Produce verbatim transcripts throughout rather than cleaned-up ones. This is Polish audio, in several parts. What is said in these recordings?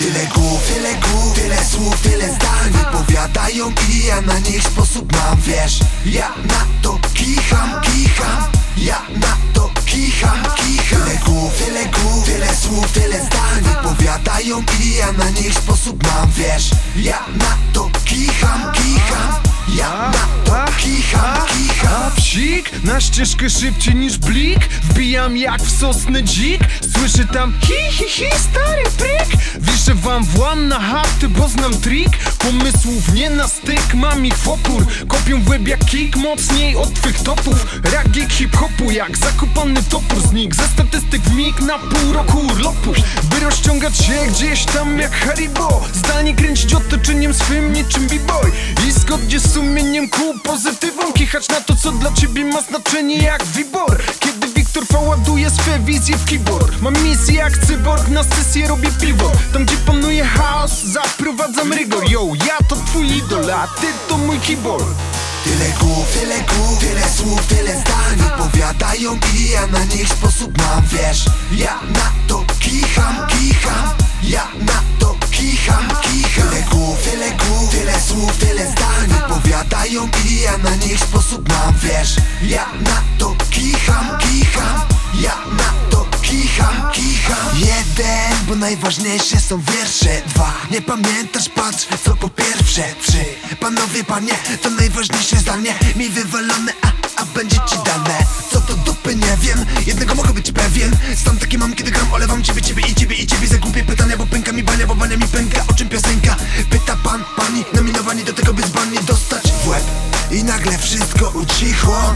Tyle głów, tyle głów, tyle słów, tyle zdań wypowiadają i ja na nich sposób mam, wiesz. Ja na to kicham, kicham, ja na to kicham, kicham. Tyle głów, tyle głów, tyle słów, tyle zdań wypowiadają i ja na nich sposób mam, wiesz. Ja na to kicham, kicham, ja na to kicham, kicham. A psik na ścieżkę szybciej niż blik, wbijam jak w sosny dzik. Słyszę tam hi hi hi stary pryk. Wiszę wam włam na chaty, bo znam trik. Pomysłów nie na styk, mam ich w opór. Kopią w łeb jak kick, mocniej od twych topów. Rap hip-hopu jak zakopany topór znik. Ze statystyk w mig na pół roku urlopu, by rozciągać się gdzieś tam jak Haribo. Zdanie kręcić otoczeniem swym niczym b-boy i zgodnie z sumieniem ku pozytywom kichać na to, co dla ciebie ma znaczenie jak wibor. Kiedy Wiktor V ładuje swe wizje w keyboard, mam misję jak cyborg, na sesję robię piwo. Tam gdzie panuje chaos, zaprowadzam rygor. Yo, ja to twój idol, a ty to mój keyboard. Tyle głów, tyle głów, tyle słów, tyle zdań wypowiadają i ja na nich sposób mam, wiesz. Ja na to kicham, kicham, ja na to kicham, kicham. Tyle głów, tyle głów, tyle słów, tyle zdań wypowiadają i ja na nich sposób mam, wiesz. Ja na to kicham, kicham, ja na to kicham, kicham. Jeden, bo najważniejsze są wiersze. Dwa, nie pamiętasz, patrz co po pierwsze. Trzy, panowie, panie, to najważniejsze zdanie mi wywalone, a, a będzie ci dane. Co to dupy, nie wiem, jednego mogę być pewien. Stan taki mam, kiedy gram, olewam ciebie, ciebie i ciebie i ciebie za głupie pytania, bo pęka mi bania, bo bania mi pęka. O czym piosenka? Pyta pan, pani, nominowani do tego, by zbani dostać w łeb. I nagle wszystko ucichło,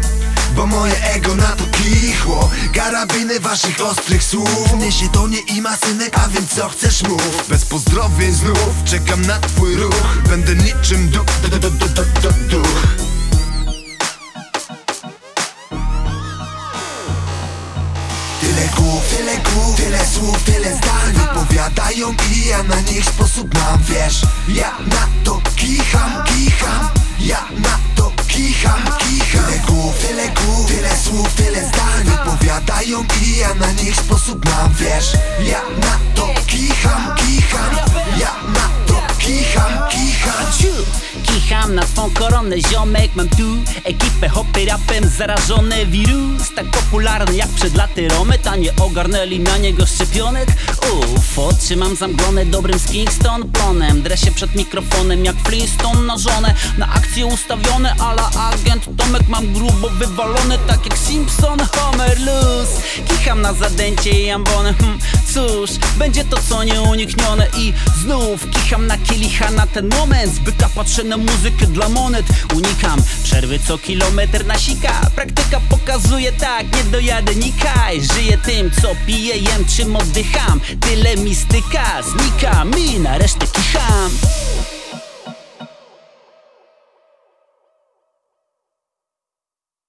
bo moje ego na to kichło. Karabiny waszych ostrych słów niesie to nie i masynek, a więc co chcesz mów. Bez pozdrowień znów czekam na twój ruch. Będę niczym duch, du, du, du, du, du, du, duch. Tyle głów, tyle głów, tyle słów, tyle zdań wypowiadają i ja na nich sposób mam, wiesz. Ja na to kicham, kicham, ja na to kicham, kicham. Tyle głów, tyle głów, tyle słów, tyle zdań wypowiadają i ja na nich sposób mam, wiesz. Ja na to kicham, kicham, ja na to kicham, kicham. Kicham na twą koronę, ziomek, mam tu ekipę hopy rapem, zarażony wirus. Tak popularny jak przed laty Romet, a nie ogarnęli na niego szczepionek. Uff, oczy mam zamglone dobrym z Kingston plonem. Dresie przed mikrofonem jak Flintstone na żonę. Na akcję ustawione ala agent Tomek, mam grubo wywalone tak jak Simpson, Homer, luz. Kicham na zadęcie i ambony, hm, cóż, będzie to co nieuniknione. I znów kicham na kielicha na ten moment. Z byka patrzę na muzykę dla monet. Unikam przerwy co kilometr na sika. Praktyka pokazuje tak, nie dojadę nikaj. Żyję tym co piję, jem czym oddycham. Tyle mistyka, znika mi, na resztę kicham.